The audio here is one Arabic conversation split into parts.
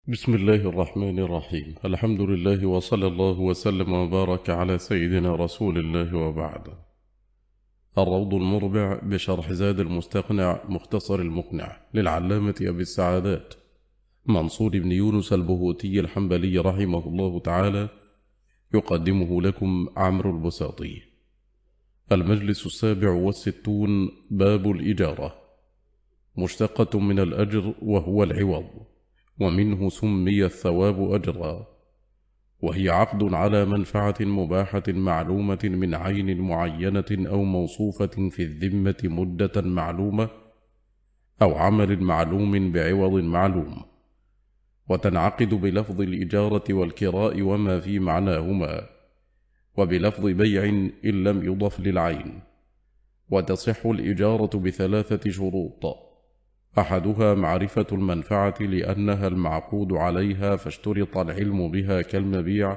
بسم الله الرحمن الرحيم. الحمد لله وصلى الله وسلم وبارك على سيدنا رسول الله وبعد. الروض المربع بشرح زاد المستقنع مختصر المقنع للعلامة أبي السعادات منصور بن يونس البهوتي الحنبلي رحمه الله تعالى، يقدمه لكم عمرو البساطي. المجلس 67. باب الإجارة، مشتقة من الأجر وهو العوض، ومنه سمي الثواب أجرا، وهي عقد على منفعة مباحة معلومة من عين معينة أو موصوفة في الذمة مدة معلومة أو عمل معلوم بعوض معلوم، وتنعقد بلفظ الإجارة والكراء وما في معناهما، وبلفظ بيع إن لم يضف للعين. وتصح الإجارة بثلاثة شروط: أحدها معرفة المنفعة لأنها المعقود عليها فاشترط العلم بها كالمبيع،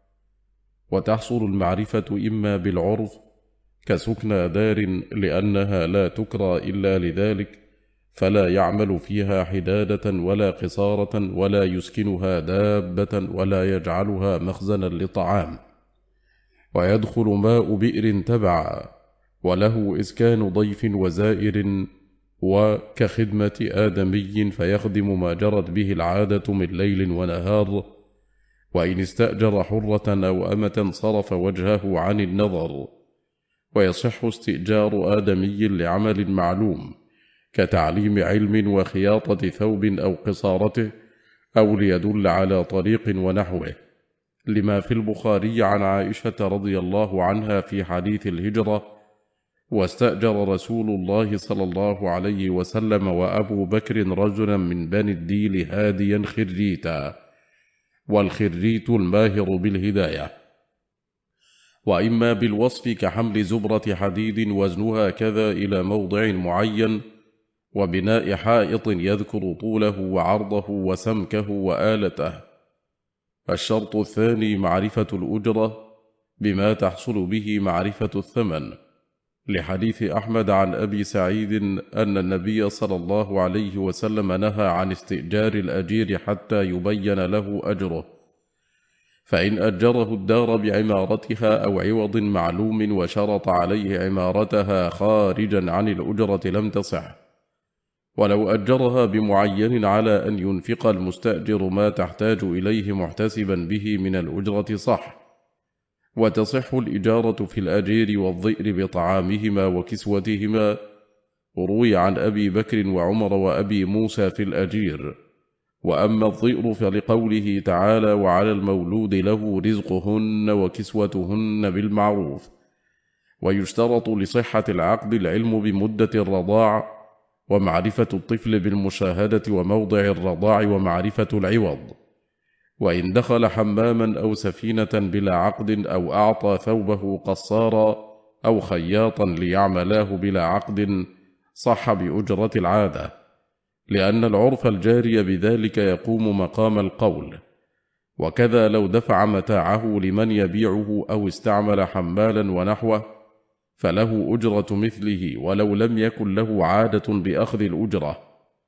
وتحصل المعرفة إما بالعرف كسكنى دار لأنها لا تكرى إلا لذلك فلا يعمل فيها حدادة ولا قصارة ولا يسكنها دابة ولا يجعلها مخزنا لطعام، ويدخل ماء بئر تبعا، وله إسكان ضيف وزائر، وكخدمة آدمي فيخدم ما جرت به العادة من ليل ونهار، وإن استأجر حرة أو أمة صرف وجهه عن النظر. ويصح استئجار آدمي لعمل معلوم كتعليم علم وخياطة ثوب أو قصارته، أو ليدل على طريق ونحوه، لما في البخاري عن عائشة رضي الله عنها في حديث الهجرة: واستأجر رسول الله صلى الله عليه وسلم وأبو بكر رجلا من بني الديل هاديا خريتا، والخريت الماهر بالهداية، وإما بالوصف كحمل زبرة حديد وزنها كذا إلى موضع معين، وبناء حائط يذكر طوله وعرضه وسمكه وآلته. الشرط الثاني معرفة الأجرة بما تحصل به معرفة الثمن، لحديث أحمد عن أبي سعيد أن النبي صلى الله عليه وسلم نهى عن استئجار الأجير حتى يبين له أجره، فإن أجره الدار بعمارتها أو عوض معلوم وشرط عليه عمارتها خارجا عن الأجرة لم تصح، ولو أجرها بمعين على أن ينفق المستأجر ما تحتاج إليه محتسبا به من الأجرة صح. وتصح الإجارة في الأجير والظئر بطعامهما وكسوتهما، روي عن أبي بكر وعمر وأبي موسى في الأجير. وأما الظئر فلقوله تعالى: وعلى المولود له رزقهن وكسوتهن بالمعروف. ويشترط لصحة العقد العلم بمدة الرضاع، ومعرفة الطفل بالمشاهدة وموضع الرضاع، ومعرفة العوض. وإن دخل حماما أو سفينة بلا عقد، أو أعطى ثوبه قصارا أو خياطا ليعملاه بلا عقد، صح بأجرة العادة، لأن العرف الجاري بذلك يقوم مقام القول. وكذا لو دفع متاعه لمن يبيعه أو استعمل حمالا ونحوه فله أجرة مثله ولو لم يكن له عادة بأخذ الأجرة.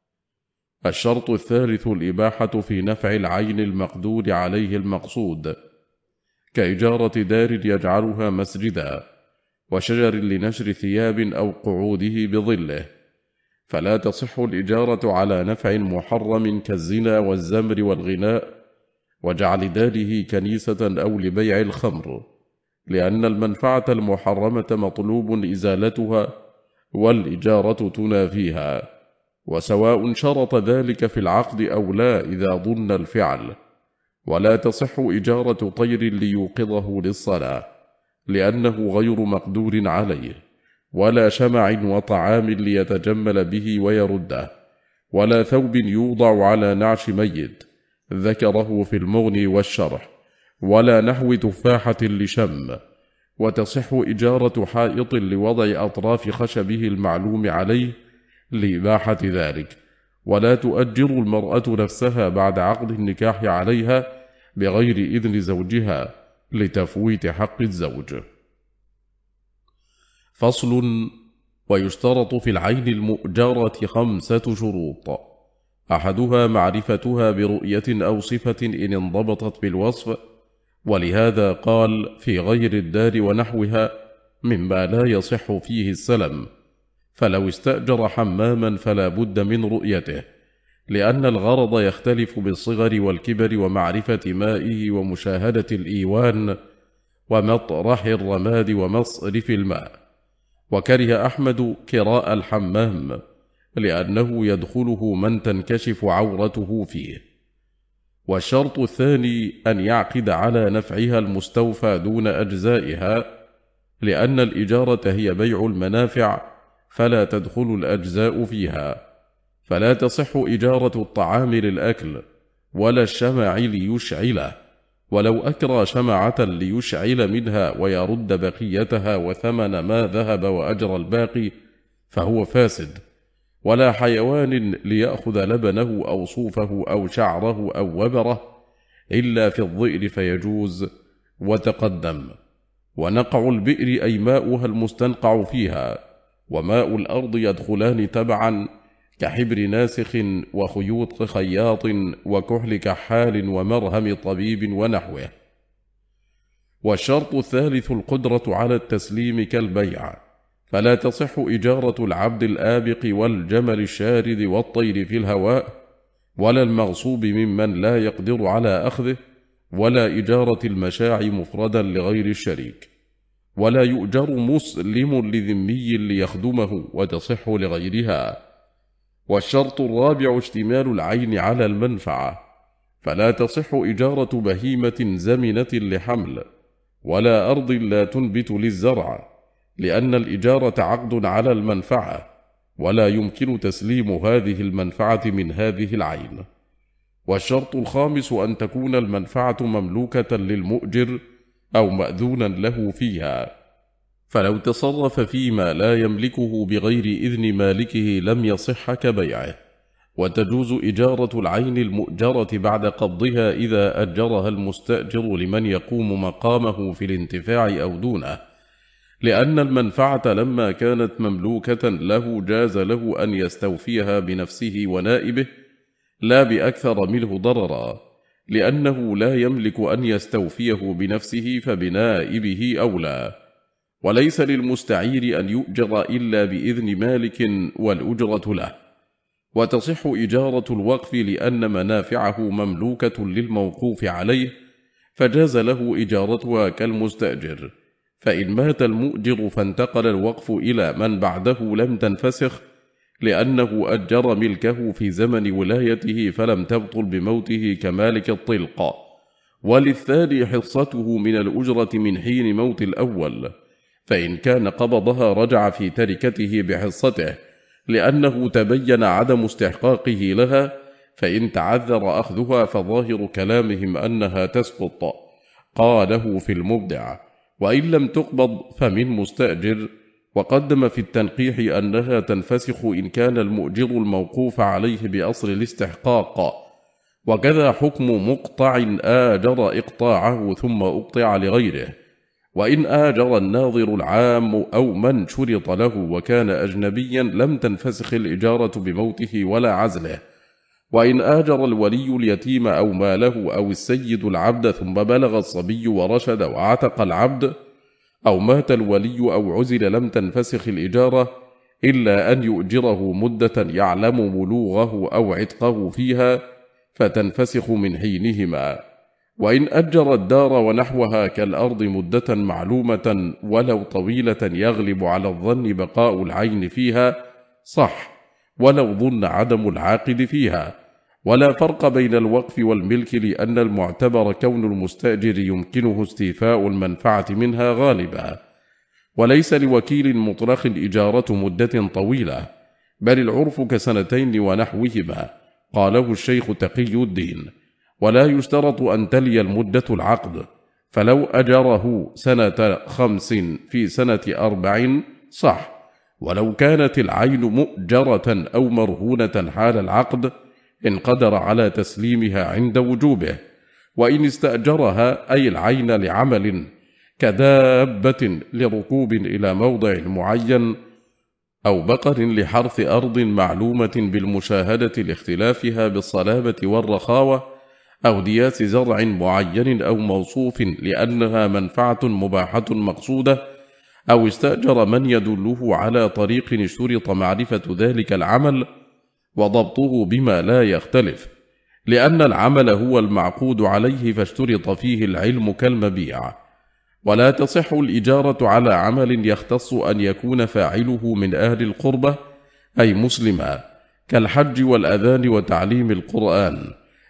الشرط الثالث الإباحة في نفع العين المقدور عليه المقصود، كإجارة دار يجعلها مسجدا، وشجر لنشر ثياب أو قعوده بظله، فلا تصح الإجارة على نفع محرم كالزنا والزمر والغناء وجعل داره كنيسة أو لبيع الخمر، لأن المنفعة المحرمة مطلوب إزالتها والإجارة تنافيها، وسواء شرط ذلك في العقد أو لا إذا ظن الفعل. ولا تصح إجارة طير ليوقظه للصلاة لأنه غير مقدور عليه، ولا شمع وطعام ليتجمل به ويرده، ولا ثوب يوضع على نعش ميت ذكره في المغني والشرح، ولا نحو تفاحة لشم. وتصح إجارة حائط لوضع أطراف خشبه المعلوم عليه لإباحة ذلك، ولا تؤجر المرأة نفسها بعد عقد النكاح عليها بغير إذن زوجها لتفويت حق الزوج. فصل: ويشترط في العين المؤجرة 5 شروط: أحدها معرفتها برؤية أو صفة إن انضبطت بالوصف، ولهذا قال في غير الدار ونحوها مما لا يصح فيه السلم، فلو استأجر حماما فلا بد من رؤيته، لأن الغرض يختلف بالصغر والكبر ومعرفة مائه ومشاهدة الإيوان ومطرح الرماد ومصرف الماء. وكره أحمد كراء الحمام لأنه يدخله من تنكشف عورته فيه. والشرط الثاني أن يعقد على نفعها المستوفى دون أجزائها، لأن الإجارة هي بيع المنافع فلا تدخل الأجزاء فيها، فلا تصح إجارة الطعام للأكل ولا الشمع ليشعله، ولو أكرى شمعة ليشعل منها ويرد بقيتها وثمن ما ذهب وأجر الباقي فهو فاسد، ولا حيوان ليأخذ لبنه أو صوفه أو شعره أو وبره إلا في الظئر فيجوز. وتقدم. ونقع البئر أي ماؤها المستنقع فيها، وماء الأرض يدخلان تبعا كحبر ناسخ وخيوط خياط وكحل كحال ومرهم طبيب ونحوه. والشرط الثالث القدرة على التسليم كالبيع، فلا تصح إجارة العبد الآبق والجمل الشارد والطير في الهواء، ولا المغصوب ممن لا يقدر على أخذه، ولا إجارة المشاع مفردا لغير الشريك، ولا يؤجر مسلم لذمي ليخدمه وتصح لغيرها. والشرط الرابع اشتمال العين على المنفعة، فلا تصح إجارة بهيمة زمنة لحمل، ولا أرض لا تنبت للزرع، لأن الإجارة عقد على المنفعة، ولا يمكن تسليم هذه المنفعة من هذه العين. والشرط الخامس أن تكون المنفعة مملوكة للمؤجر أو مأذونا له فيها، فلو تصرف فيما لا يملكه بغير إذن مالكه لم يصح كبيعه. وتجوز إجارة العين المؤجرة بعد قبضها إذا أجرها المستأجر لمن يقوم مقامه في الانتفاع أو دونه، لأن المنفعة لما كانت مملوكة له جاز له أن يستوفيها بنفسه ونائبه لا بأكثر منه ضررا، لأنه لا يملك أن يستوفيه بنفسه فبنائبه أولى. وليس للمستعير أن يؤجر إلا بإذن مالك والأجرة له. وتصح إجارة الوقف لأن منافعه مملوكة للموقوف عليه فجاز له إجارتها كالمستأجر، فإن مات المؤجر فانتقل الوقف إلى من بعده لم تنفسخ، لأنه أجر ملكه في زمن ولايته فلم تبطل بموته كمالك الطلق. وللثاني حصته من الأجرة من حين موت الأول، فإن كان قبضها رجع في تركته بحصته، لأنه تبين عدم استحقاقه لها، فإن تعذر أخذها فظاهر كلامهم أنها تسقط، قاله في المبدع. وإن لم تقبض فمن مستأجر. وقدم في التنقيح أنها تنفسخ إن كان المؤجر الموقوف عليه بأصل الاستحقاق، وكذا حكم مقطع آجر إقطاعه ثم أقطع لغيره. وإن آجر الناظر العام أو من شرط له وكان أجنبيا لم تنفسخ الإجارة بموته ولا عزله. وإن آجر الولي اليتيم أو ماله أو السيد العبد ثم بلغ الصبي ورشد وعتق العبد، أو مات الولي أو عزل لم تنفسخ الإجارة إلا أن يؤجره مدة يعلم بلوغه أو عتقه فيها فتنفسخ من حينهما. وإن أجر الدار ونحوها كالأرض مدة معلومة ولو طويلة يغلب على الظن بقاء العين فيها صح، ولو ظن عدم العاقد فيها. ولا فرق بين الوقف والملك، لأن المعتبر كون المستأجر يمكنه استيفاء المنفعة منها غالبا، وليس لوكيل مطلق إجارة مدة طويلة، بل العرف كسنتين ونحوهما، قاله الشيخ تقي الدين. ولا يشترط أن تلي المدة العقد، فلو أجره سنة 5 في سنة 4 صح، ولو كانت العين مؤجرة أو مرهونة حال العقد إن قدر على تسليمها عند وجوبه. وإن استأجرها أي العين لعمل كدابة لركوب إلى موضع معين أو بقر لحرث أرض معلومة بالمشاهدة لاختلافها بالصلابة والرخاوة، أو دياس زرع معين أو موصوف لأنها منفعة مباحة مقصودة، أو استأجر من يدله على طريق اشترط معرفة ذلك العمل وضبطه بما لا يختلف، لأن العمل هو المعقود عليه فاشترط فيه العلم كالمبيع. ولا تصح الإجارة على عمل يختص أن يكون فاعله من أهل القربة أي مسلما، كالحج والأذان وتعليم القرآن،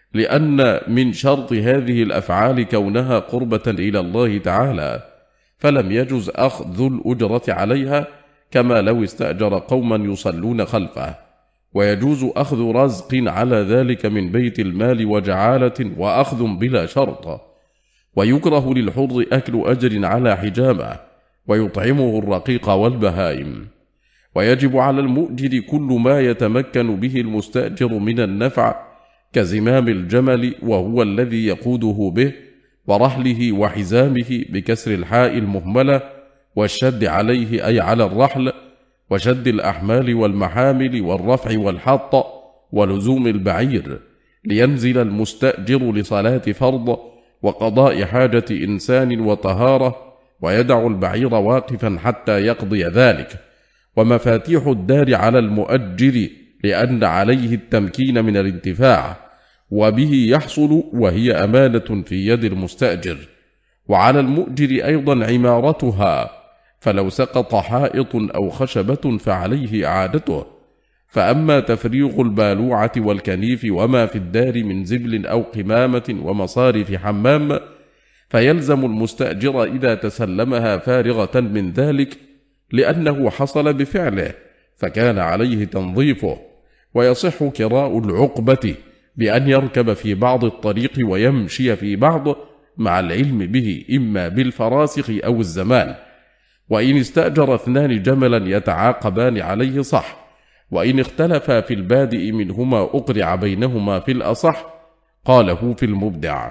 لأن من شرط هذه الأفعال كونها قربة إلى الله تعالى، فلم يجز أخذ الأجرة عليها كما لو استأجر قوما يصلون خلفه، ويجوز أخذ رزق على ذلك من بيت المال وجعالة وأخذ بلا شرط. ويكره للحر أكل أجر على حجامة، ويطعمه الرقيق والبهائم. ويجب على المؤجر كل ما يتمكن به المستأجر من النفع، كزمام الجمل وهو الذي يقوده به، ورحله وحزامه بكسر الحاء المهملة، والشد عليه أي على الرحل، وشد الأحمال والمحامل والرفع والحط، ولزوم البعير لينزل المستأجر لصلاة فرض وقضاء حاجة إنسان وطهارة، ويدع البعير واقفا حتى يقضي ذلك. ومفاتيح الدار على المؤجر لأن عليه التمكين من الانتفاع، وبه يحصل، وهي أمانة في يد المستأجر. وعلى المؤجر أيضا عمارتها، فلو سقط حائط أو خشبة فعليه إعادته. فأما تفريغ البالوعة والكنيف وما في الدار من زبل أو قمامة ومصارف حمام، فيلزم المستأجر إذا تسلمها فارغة من ذلك، لأنه حصل بفعله فكان عليه تنظيفه. ويصح كراء العقبة بأن يركب في بعض الطريق ويمشي في بعض، مع العلم به إما بالفراسخ أو الزمان. وإن استأجر 2 جملا يتعاقبان عليه صح، وإن اختلفا في البادئ منهما أقرع بينهما في الأصح، قاله في المبدع.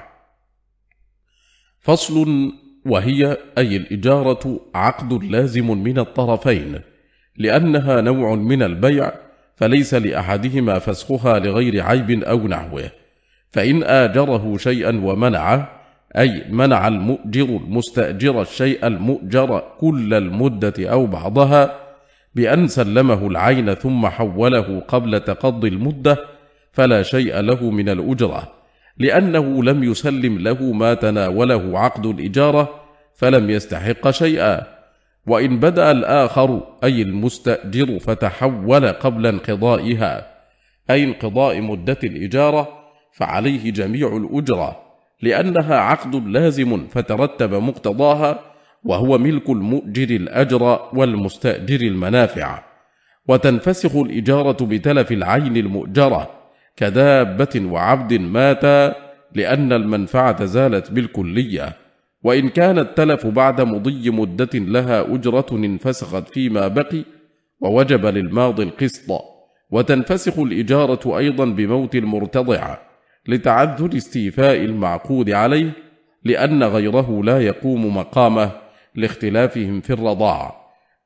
فصل. وهي أي الإجارة عقد لازم من الطرفين، لأنها نوع من البيع، فليس لأحدهما فسخها لغير عيب أو نحوه. فإن آجره شيئا ومنعه، أي منع المؤجر المستأجر الشيء المؤجر كل المدة أو بعضها بأن سلمه العين ثم حوله قبل تقضي المدة، فلا شيء له من الأجرة، لأنه لم يسلم له ما تناوله عقد الإجارة، فلم يستحق شيئا. وإن بدأ الآخر أي المستأجر فتحول قبل انقضائها، أي انقضاء مدة الإجارة، فعليه جميع الأجرة، لأنها عقد لازم فترتب مقتضاها، وهو ملك المؤجر الأجر والمستأجر المنافع. وتنفسخ الإجارة بتلف العين المؤجرة، كدابة وعبد مات، لأن المنفعة زالت بالكلية. وإن كان التلف بعد مضي مدة لها أجرة انفسخت فيما بقي، ووجب للماضي القسط. وتنفسخ الإجارة أيضا بموت المرتضع، لتعذر استيفاء المعقود عليه، لأن غيره لا يقوم مقامه لاختلافهم في الرضاع.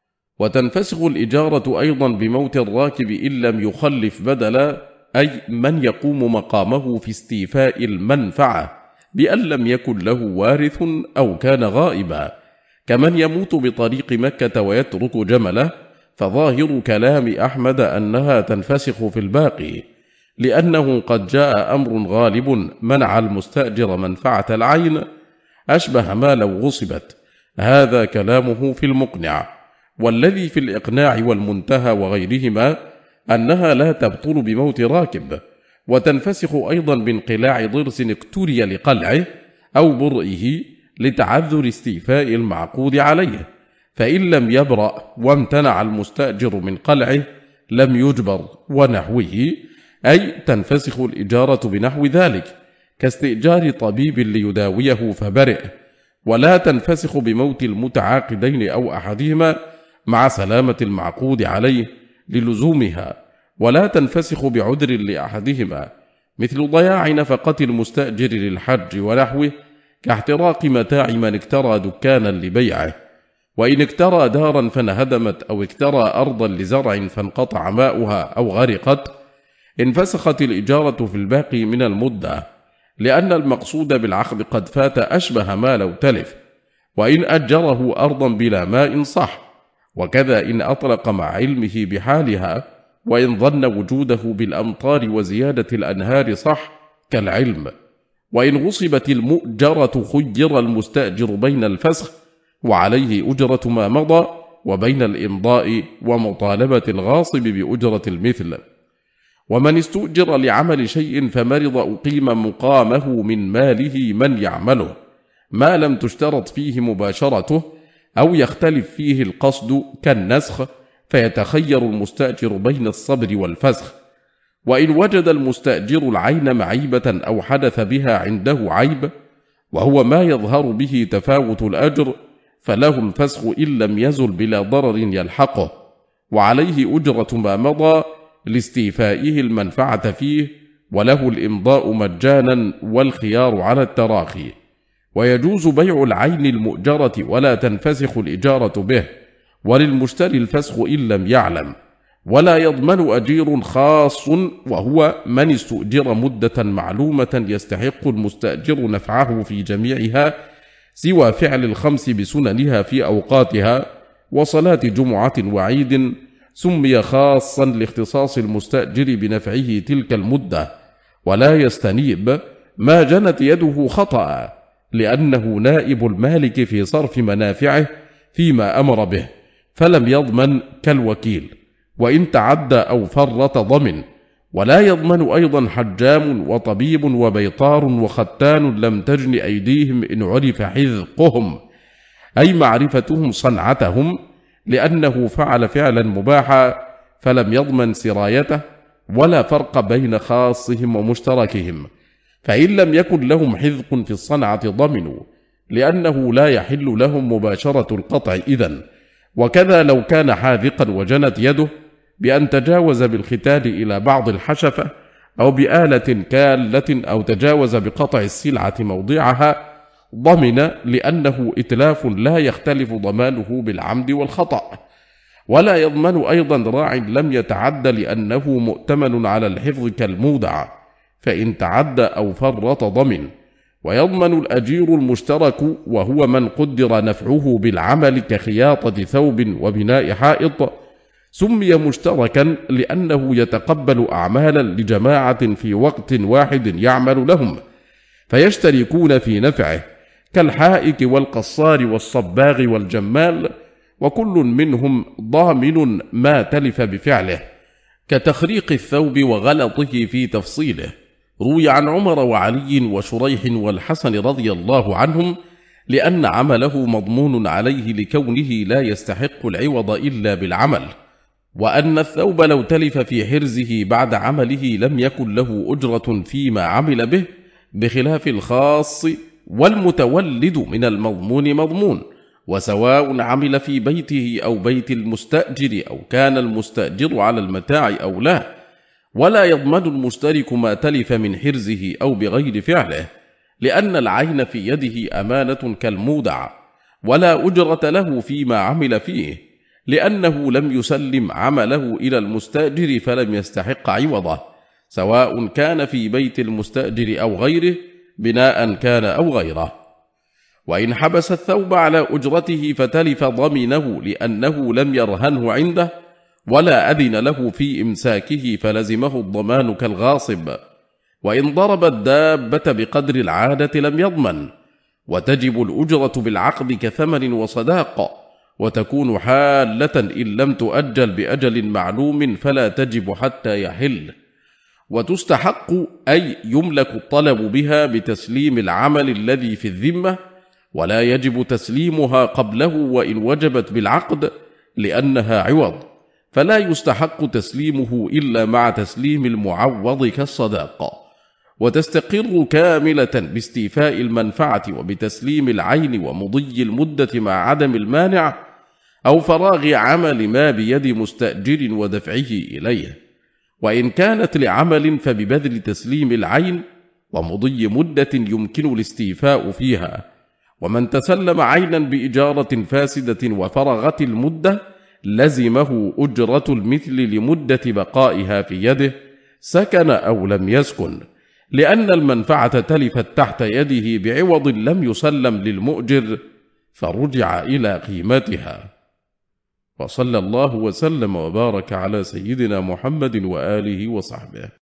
وتنفسخ الإجارة أيضا بموت الراكب إن لم يخلف بدلا، أي من يقوم مقامه في استيفاء المنفعة، بأن لم يكن له وارث أو كان غائبا، كمن يموت بطريق مكة ويترك جمله، فظاهر كلام أحمد أنها تنفسخ في الباقي، لأنه قد جاء أمر غالب منع المستأجر منفعة العين، أشبه ما لو غصبت. هذا كلامه في المقنع. والذي في الإقناع والمنتهى وغيرهما أنها لا تبطل بموت راكب. وتنفسخ أيضا بانقلاع ضرس اكتري لقلعه أو برئه لتعذر استيفاء المعقود عليه، فإن لم يبرأ وامتنع المستأجر من قلعه لم يجبر ونحوه، أي تنفسخ الإجارة بنحو ذلك، كاستئجار طبيب ليداويه فبرئ. ولا تنفسخ بموت المتعاقدين أو أحدهما مع سلامة المعقود عليه للزومها. ولا تنفسخ بعذر لأحدهما، مثل ضياع نفقة المستأجر للحج ونحوه، كاحتراق متاع من اكترى دكانا لبيعه. وإن اكترى دارا فانهدمت أو اكترى أرضا لزرع فانقطع ماؤها أو غرقت انفسخت الإجارة في الباقي من المدة، لأن المقصود بالعقد قد فات أشبه ما لو تلف. وإن أجره أرضا بلا ماء صح، وكذا إن أطلق مع علمه بحالها، وإن ظن وجوده بالأمطار وزيادة الأنهار صح كالعلم. وإن غصبت المؤجرة خير المستأجر بين الفسخ وعليه أجرة ما مضى وبين الإمضاء ومطالبة الغاصب بأجرة المثل. ومن استؤجر لعمل شيء فمرض أقيم مقامه من ماله من يعمله، ما لم تشترط فيه مباشرته أو يختلف فيه القصد كالنسخ، فيتخير المستأجر بين الصبر والفسخ. وإن وجد المستأجر العين معيبة أو حدث بها عنده عيب وهو ما يظهر به تفاوت الأجر، فله الفسخ إن لم يزل بلا ضرر يلحقه، وعليه أجرة ما مضى لاستيفائه المنفعة فيه، وله الإمضاء مجانا والخيار على التراخي. ويجوز بيع العين المؤجرة ولا تنفسخ الإجارة به، وللمشتري الفسخ إن لم يعلم. ولا يضمن أجير خاص وهو من استؤجر مدة معلومة يستحق المستأجر نفعه في جميعها سوى فعل الخمس بسننها في أوقاتها وصلاة جمعة وعيد، سمي خاصا لاختصاص المستأجر بنفعه تلك المدة. ولا يستنيب ما جنت يده خطأ، لأنه نائب المالك في صرف منافعه فيما أمر به، فلم يضمن كالوكيل. وإن تعدى أو فرط ضمن. ولا يضمن أيضا حجام وطبيب وبيطار وختان لم تجن أيديهم إن عرف حذقهم، أي معرفتهم صنعتهم، لأنه فعل فعلا مباحا فلم يضمن سرايته. ولا فرق بين خاصهم ومشتركهم، فإن لم يكن لهم حذق في الصنعة ضمنوا، لأنه لا يحل لهم مباشرة القطع إذن. وكذا لو كان حاذقا وجنت يده بأن تجاوز بالختان إلى بعض الحشفة أو بآلة كالة أو تجاوز بقطع السلعة موضعها، ضمن، لأنه إتلاف لا يختلف ضمانه بالعمد والخطأ. ولا يضمن أيضا راع لم يتعد، لأنه مؤتمن على الحفظ كالمودع، فإن تعد أو فرط ضمن. ويضمن الأجير المشترك وهو من قدر نفعه بالعمل كخياطة ثوب وبناء حائط، سمي مشتركا لأنه يتقبل أعمالا لجماعة في وقت واحد يعمل لهم فيشتركون في نفعه، كالحائك والقصار والصباغ والجمال، وكل منهم ضامن ما تلف بفعله، كتخريق الثوب وغلطه في تفصيله. روي عن عمر وعلي وشريح والحسن رضي الله عنهم لأن عمله مضمون عليه لكونه لا يستحق العوض إلا بالعمل، وأن الثوب لو تلف في حرزه بعد عمله لم يكن له أجرة فيما عمل به، بخلاف الخاص والمتولد من المضمون مضمون، وسواء عمل في بيته أو بيت المستأجر أو كان المستأجر على المتاع أو لا. ولا يضمن المشترك ما تلف من حرزه أو بغير فعله، لأن العين في يده أمانة كالمودع، ولا أجرة له فيما عمل فيه، لأنه لم يسلم عمله إلى المستأجر فلم يستحق عوضه، سواء كان في بيت المستأجر أو غيره، بناء كان أو غيره. وإن حبس الثوب على أجرته فتلف ضمنه، لأنه لم يرهنه عنده ولا أذن له في إمساكه فلزمه الضمان كالغاصب. وإن ضرب الدابة بقدر العادة لم يضمن، وتجب الأجرة بالعقد كثمن وصداق، وتكون حالة إن لم تؤجل بأجل معلوم فلا تجب حتى يحل، وتستحق أي يملك الطلب بها بتسليم العمل الذي في الذمة، ولا يجب تسليمها قبله وإن وجبت بالعقد، لأنها عوض، فلا يستحق تسليمه إلا مع تسليم المعوض كالصداقة، وتستقر كاملة باستيفاء المنفعة وبتسليم العين ومضي المدة مع عدم المانع أو فراغ عمل ما بيد مستأجر ودفعه إليه. وإن كانت لعمل فببذل تسليم العين ومضي مدة يمكن الاستيفاء فيها، ومن تسلم عينا بإجارة فاسدة وفرغت المدة لزمه أجرة المثل لمدة بقائها في يده، سكن أو لم يسكن، لأن المنفعة تلفت تحت يده بعوض لم يسلم للمؤجر فرجع إلى قيمتها. وصلى الله وسلم وبارك على سيدنا محمد وآله وصحبه.